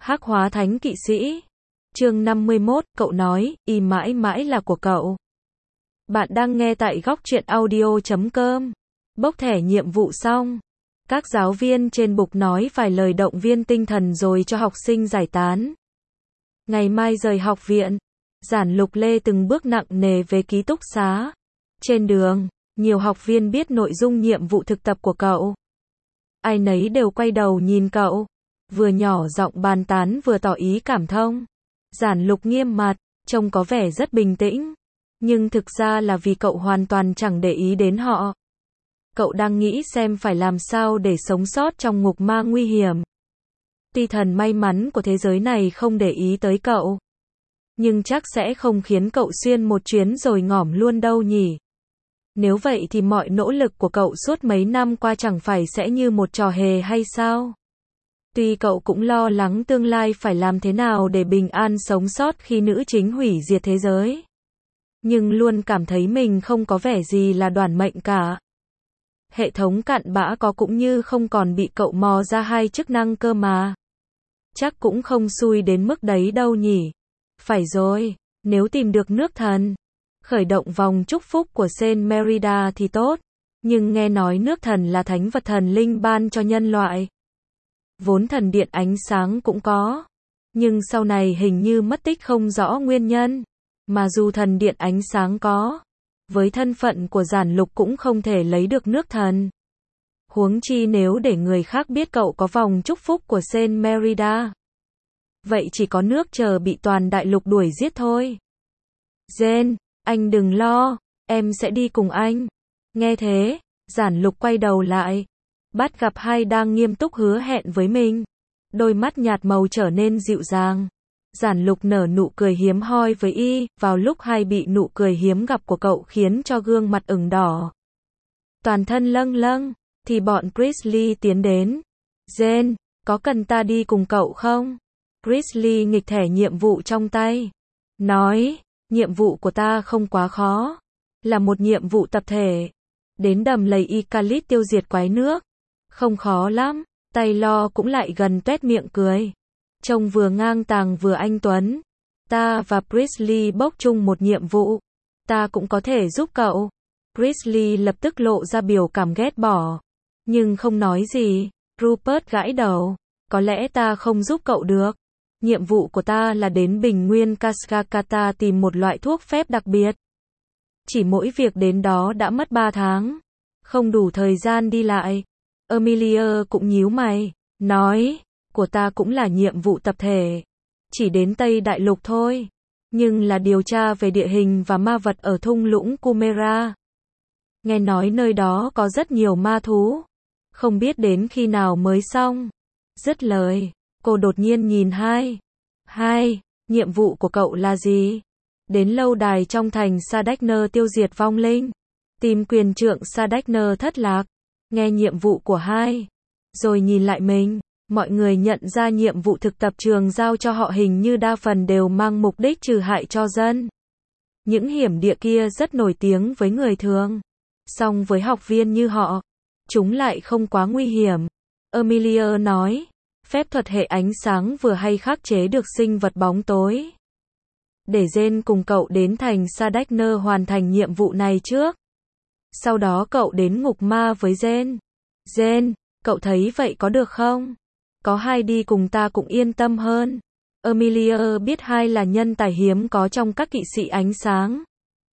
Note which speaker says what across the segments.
Speaker 1: Hắc hóa thánh kỵ sĩ. Chương 51, cậu nói, y mãi mãi là của cậu. Bạn đang nghe tại góc truyện audio.com. Bốc thẻ nhiệm vụ xong. Các giáo viên trên bục nói vài lời động viên tinh thần rồi cho học sinh giải tán. Ngày mai rời học viện, Giản Lục lê từng bước nặng nề về ký túc xá. Trên đường, nhiều học viên biết nội dung nhiệm vụ thực tập của cậu. Ai nấy đều quay đầu nhìn cậu, vừa nhỏ giọng bàn tán vừa tỏ ý cảm thông. Giản Lục nghiêm mặt, trông có vẻ rất bình tĩnh, nhưng thực ra là vì cậu hoàn toàn chẳng để ý đến họ. Cậu đang nghĩ xem phải làm sao để sống sót trong ngục ma nguy hiểm. Ti thần may mắn của thế giới này không để ý tới cậu, nhưng chắc sẽ không khiến cậu xuyên một chuyến rồi ngỏm luôn đâu nhỉ. Nếu vậy thì mọi nỗ lực của cậu suốt mấy năm qua chẳng phải sẽ như một trò hề hay sao? Tuy cậu cũng lo lắng tương lai phải làm thế nào để bình an sống sót khi nữ chính hủy diệt thế giới, nhưng luôn cảm thấy mình không có vẻ gì là đoản mệnh cả. Hệ thống cặn bã có cũng như không còn bị cậu mò ra hai chức năng cơ mà. Chắc cũng không xui đến mức đấy đâu nhỉ. Phải rồi, nếu tìm được nước thần, khởi động vòng chúc phúc của Saint Merida thì tốt. Nhưng nghe nói nước thần là thánh vật thần linh ban cho nhân loại. Vốn thần điện ánh sáng cũng có, nhưng sau này hình như mất tích không rõ nguyên nhân. Mà dù thần điện ánh sáng có, với thân phận của Giản Lục cũng không thể lấy được nước thần. Huống chi nếu để người khác biết cậu có vòng chúc phúc của Saint Merida, vậy chỉ có nước chờ bị toàn đại lục đuổi giết thôi. Jen, anh đừng lo, em sẽ đi cùng anh. Nghe thế, Giản Lục quay đầu lại, bắt gặp hai đang nghiêm túc hứa hẹn với mình. Đôi mắt nhạt màu trở nên dịu dàng. Giản Lục nở nụ cười hiếm hoi với y, vào lúc hai bị nụ cười hiếm gặp của cậu khiến cho gương mặt ửng đỏ. Toàn thân lâng lâng, thì bọn Grizzly tiến đến. Jen, có cần ta đi cùng cậu không? Grizzly nghịch thẻ nhiệm vụ trong tay. Nói, nhiệm vụ của ta không quá khó. Là một nhiệm vụ tập thể. Đến đầm lầy Icalit tiêu diệt quái nước. Không khó lắm. Taylor cũng lại gần tuét miệng cười. Trông vừa ngang tàng vừa anh tuấn. Ta và Grizzly bốc chung một nhiệm vụ. Ta cũng có thể giúp cậu. Grizzly lập tức lộ ra biểu cảm ghét bỏ, nhưng không nói gì. Rupert gãi đầu. Có lẽ ta không giúp cậu được. Nhiệm vụ của ta là đến bình nguyên Cascacata tìm một loại thuốc phép đặc biệt. Chỉ mỗi việc đến đó đã mất 3 tháng. Không đủ thời gian đi lại. Amelia cũng nhíu mày, nói, của ta cũng là nhiệm vụ tập thể. Chỉ đến Tây Đại Lục thôi. Nhưng là điều tra về địa hình và ma vật ở thung lũng Cumera. Nghe nói nơi đó có rất nhiều ma thú. Không biết đến khi nào mới xong. Dứt lời, cô đột nhiên nhìn hai, nhiệm vụ của cậu là gì? Đến lâu đài trong thành Sadekner tiêu diệt vong linh. Tìm quyền trượng Sadekner thất lạc. Nghe nhiệm vụ của hai, rồi nhìn lại mình, mọi người nhận ra nhiệm vụ thực tập trường giao cho họ hình như đa phần đều mang mục đích trừ hại cho dân. Những hiểm địa kia rất nổi tiếng với người thường. Song với học viên như họ, chúng lại không quá nguy hiểm. Amelia nói, phép thuật hệ ánh sáng vừa hay khắc chế được sinh vật bóng tối. Để Jen cùng cậu đến thành Sadekner hoàn thành nhiệm vụ này trước. Sau đó cậu đến ngục ma với Jen. Jen, cậu thấy vậy có được không? Có hai đi cùng ta cũng yên tâm hơn. Amelia biết hai là nhân tài hiếm có trong các kỵ sĩ ánh sáng.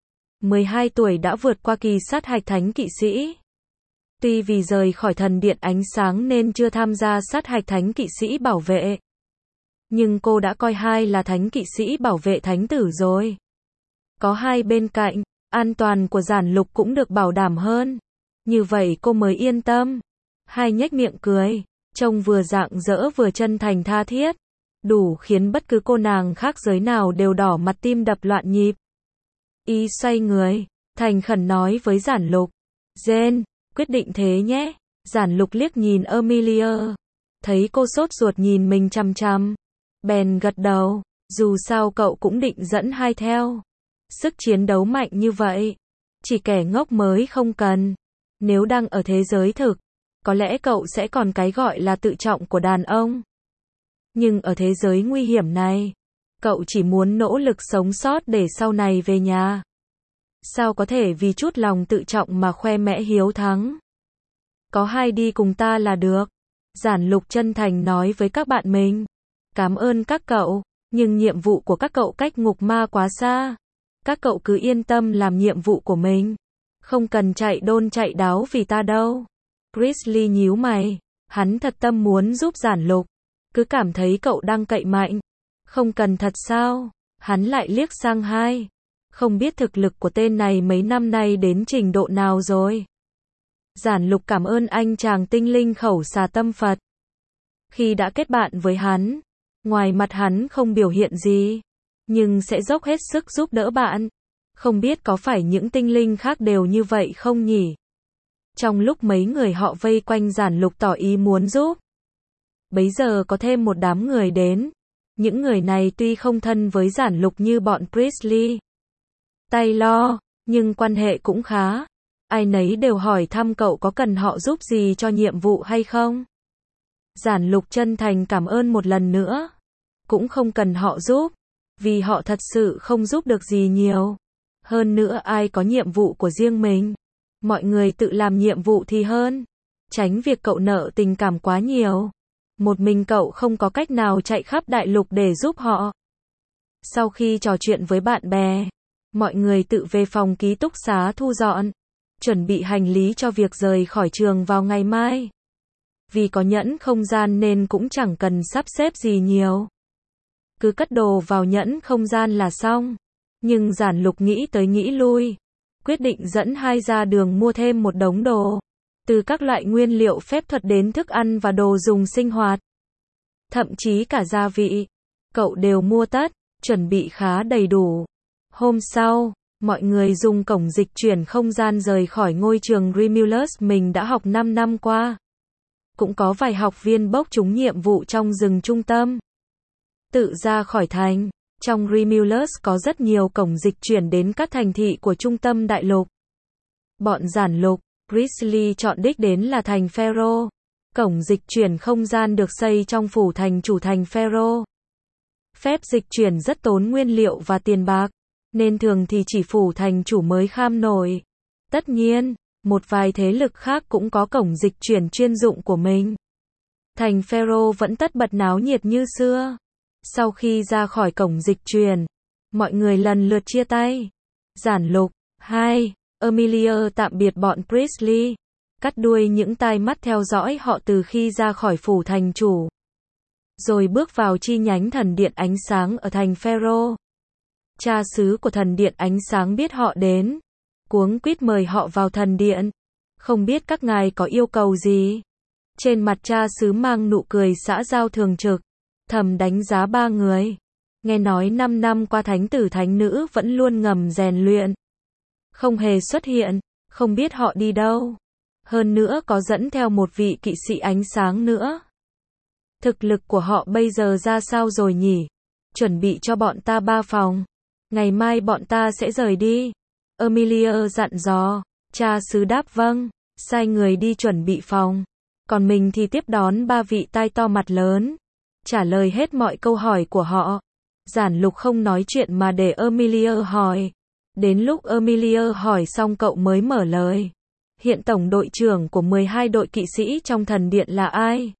Speaker 1: 12 tuổi đã vượt qua kỳ sát hạch thánh kỵ sĩ. Tuy vì rời khỏi thần điện ánh sáng nên chưa tham gia sát hạch thánh kỵ sĩ bảo vệ, nhưng cô đã coi hai là thánh kỵ sĩ bảo vệ thánh tử rồi. Có hai bên cạnh, an toàn của Giản Lục cũng được bảo đảm hơn. Như vậy cô mới yên tâm. Hai nhếch miệng cười, trông vừa rạng rỡ vừa chân thành tha thiết, đủ khiến bất cứ cô nàng khác giới nào đều đỏ mặt tim đập loạn nhịp. Y xoay người, thành khẩn nói với Giản Lục, Jen, quyết định thế nhé. Giản Lục liếc nhìn Amelia, thấy cô sốt ruột nhìn mình chằm chằm, bèn gật đầu, dù sao cậu cũng định dẫn hai theo. Sức chiến đấu mạnh như vậy, chỉ kẻ ngốc mới không cần. Nếu đang ở thế giới thực, có lẽ cậu sẽ còn cái gọi là tự trọng của đàn ông. Nhưng ở thế giới nguy hiểm này, cậu chỉ muốn nỗ lực sống sót để sau này về nhà. Sao có thể vì chút lòng tự trọng mà khoe mẽ hiếu thắng? Có hai đi cùng ta là được. Giản Lục chân thành nói với các bạn mình. Cảm ơn các cậu, nhưng nhiệm vụ của các cậu cách ngục ma quá xa. Các cậu cứ yên tâm làm nhiệm vụ của mình. Không cần chạy đôn chạy đáo vì ta đâu. Grizzly nhíu mày. Hắn thật tâm muốn giúp Giản Lục. Cứ cảm thấy cậu đang cậy mạnh. Không cần thật sao? Hắn lại liếc sang hai. Không biết thực lực của tên này mấy năm nay đến trình độ nào rồi. Giản Lục cảm ơn anh chàng tinh linh khẩu xà tâm Phật. Khi đã kết bạn với hắn, ngoài mặt hắn không biểu hiện gì, nhưng sẽ dốc hết sức giúp đỡ bạn. Không biết có phải những tinh linh khác đều như vậy không nhỉ? Trong lúc mấy người họ vây quanh Giản Lục tỏ ý muốn giúp, bấy giờ có thêm một đám người đến. Những người này tuy không thân với Giản Lục như bọn Grizzly, Taylor, nhưng quan hệ cũng khá. Ai nấy đều hỏi thăm cậu có cần họ giúp gì cho nhiệm vụ hay không. Giản Lục chân thành cảm ơn một lần nữa. Cũng không cần họ giúp, vì họ thật sự không giúp được gì nhiều. Hơn nữa ai có nhiệm vụ của riêng mình. Mọi người tự làm nhiệm vụ thì hơn. Tránh việc cậu nợ tình cảm quá nhiều. Một mình cậu không có cách nào chạy khắp đại lục để giúp họ. Sau khi trò chuyện với bạn bè, mọi người tự về phòng ký túc xá thu dọn, chuẩn bị hành lý cho việc rời khỏi trường vào ngày mai. Vì có nhẫn không gian nên cũng chẳng cần sắp xếp gì nhiều. Cứ cất đồ vào nhẫn không gian là xong. Nhưng Giản Lục nghĩ tới nghĩ lui, quyết định dẫn hai ra đường mua thêm một đống đồ. Từ các loại nguyên liệu phép thuật đến thức ăn và đồ dùng sinh hoạt. Thậm chí cả gia vị. Cậu đều mua tất, chuẩn bị khá đầy đủ. Hôm sau, mọi người dùng cổng dịch chuyển không gian rời khỏi ngôi trường Remulus mình đã học 5 năm qua. Cũng có vài học viên bốc trúng nhiệm vụ trong rừng trung tâm. Tự ra khỏi thành, trong Remulus có rất nhiều cổng dịch chuyển đến các thành thị của trung tâm đại lục. Bọn Giản Lục, Grizzly chọn đích đến là thành Pharaoh. Cổng dịch chuyển không gian được xây trong phủ thành chủ thành Pharaoh. Phép dịch chuyển rất tốn nguyên liệu và tiền bạc, nên thường thì chỉ phủ thành chủ mới kham nổi. Tất nhiên, một vài thế lực khác cũng có cổng dịch chuyển chuyên dụng của mình. Thành Pharaoh vẫn tất bật náo nhiệt như xưa. Sau khi ra khỏi cổng dịch chuyển, mọi người lần lượt chia tay. Giản Lục, Amelia tạm biệt bọn Grizzly, cắt đuôi những tai mắt theo dõi họ từ khi ra khỏi phủ thành chủ. Rồi bước vào chi nhánh thần điện ánh sáng ở thành Pharaoh. Cha xứ của thần điện ánh sáng biết họ đến, cuống quýt mời họ vào thần điện. Không biết các ngài có yêu cầu gì? Trên mặt cha xứ mang nụ cười xã giao thường trực, thầm đánh giá ba người. Nghe nói 5 năm qua thánh tử thánh nữ vẫn luôn ngầm rèn luyện, không hề xuất hiện, không biết họ đi đâu. Hơn nữa có dẫn theo một vị kỵ sĩ ánh sáng nữa. Thực lực của họ bây giờ ra sao rồi nhỉ? Chuẩn bị cho bọn ta 3 phòng. Ngày mai bọn ta sẽ rời đi. Amelia dặn dò. Cha xứ đáp vâng, sai người đi chuẩn bị phòng. Còn mình thì tiếp đón 3 vị tai to mặt lớn. Trả lời hết mọi câu hỏi của họ. Giản Lục không nói chuyện mà để Amelia hỏi. Đến lúc Amelia hỏi xong cậu mới mở lời. Hiện tổng đội trưởng của 12 đội kỵ sĩ trong thần điện là ai?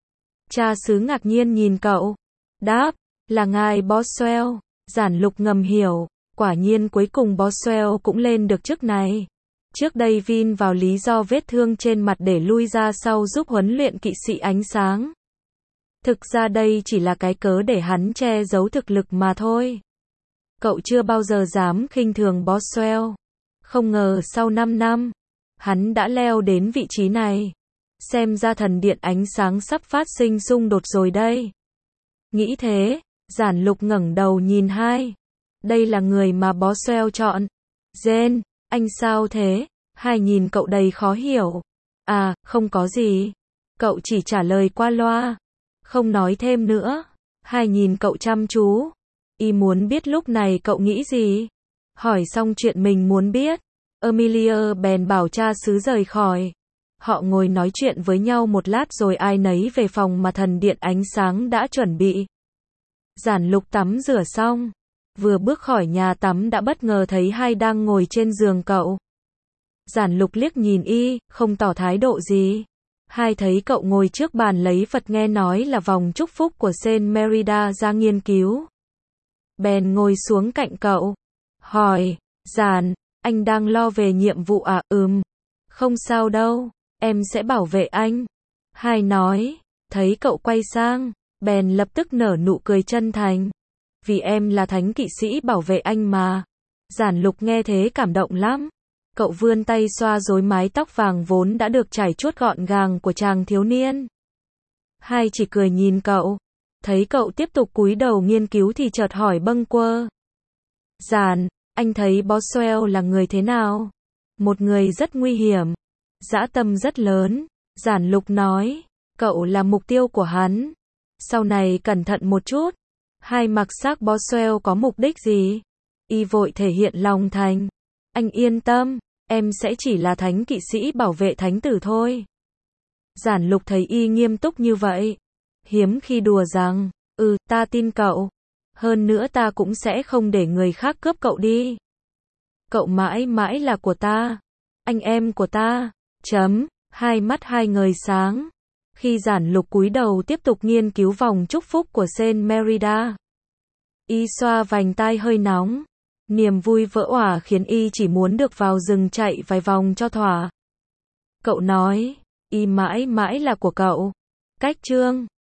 Speaker 1: Cha xứ ngạc nhiên nhìn cậu. Đáp, là ngài Boswell. Giản Lục ngầm hiểu, quả nhiên cuối cùng Boswell cũng lên được chức này. Trước đây Vin vào lý do vết thương trên mặt để lui ra sau giúp huấn luyện kỵ sĩ ánh sáng. Thực ra đây chỉ là cái cớ để hắn che giấu thực lực mà thôi. Cậu chưa bao giờ dám khinh thường Boswell. Không ngờ sau 5 năm, hắn đã leo đến vị trí này. Xem ra thần điện ánh sáng sắp phát sinh xung đột rồi đây. Nghĩ thế, Giản Lục ngẩng đầu nhìn hai. Đây là người mà Boswell chọn. Jen, anh sao thế? Hai nhìn cậu đầy khó hiểu. À, không có gì. Cậu chỉ trả lời qua loa. Không nói thêm nữa. Hai nhìn cậu chăm chú. Y muốn biết lúc này cậu nghĩ gì. Hỏi xong chuyện mình muốn biết, Amelia bèn bảo cha xứ rời khỏi. Họ ngồi nói chuyện với nhau một lát rồi ai nấy về phòng mà thần điện ánh sáng đã chuẩn bị. Giản Lục tắm rửa xong, vừa bước khỏi nhà tắm đã bất ngờ thấy hai đang ngồi trên giường cậu. Giản Lục liếc nhìn y, không tỏ thái độ gì. Hai thấy cậu ngồi trước bàn lấy vật nghe nói là vòng chúc phúc của Saint Merida ra nghiên cứu. Bèn ngồi xuống cạnh cậu. Hỏi, Giản, anh đang lo về nhiệm vụ à? Không sao đâu, em sẽ bảo vệ anh. Hai nói, thấy cậu quay sang, bèn lập tức nở nụ cười chân thành. Vì em là thánh kỵ sĩ bảo vệ anh mà. Giản Lục nghe thế cảm động lắm. Cậu vươn tay xoa rối mái tóc vàng vốn đã được chải chuốt gọn gàng của chàng thiếu niên. Hai chỉ cười nhìn cậu. Thấy cậu tiếp tục cúi đầu nghiên cứu thì chợt hỏi bâng quơ. Giản, anh thấy Boswell là người thế nào? Một người rất nguy hiểm. Dã tâm rất lớn. Giản Lục nói. Cậu là mục tiêu của hắn. Sau này cẩn thận một chút. Hai mặc xác Boswell có mục đích gì? Y vội thể hiện lòng thành. Anh yên tâm, em sẽ chỉ là thánh kỵ sĩ bảo vệ thánh tử thôi. Giản Lục thấy y nghiêm túc như vậy. Hiếm khi đùa rằng, ta tin cậu. Hơn nữa ta cũng sẽ không để người khác cướp cậu đi. Cậu mãi mãi là của ta. Anh em của ta. Hai mắt hai người sáng. Khi Giản Lục cúi đầu tiếp tục nghiên cứu vòng chúc phúc của Saint Merida. Y xoa vành tai hơi nóng. Niềm vui vỡ òa khiến y chỉ muốn được vào rừng chạy vài vòng cho thỏa. Cậu nói, y mãi mãi là của cậu. Cách chương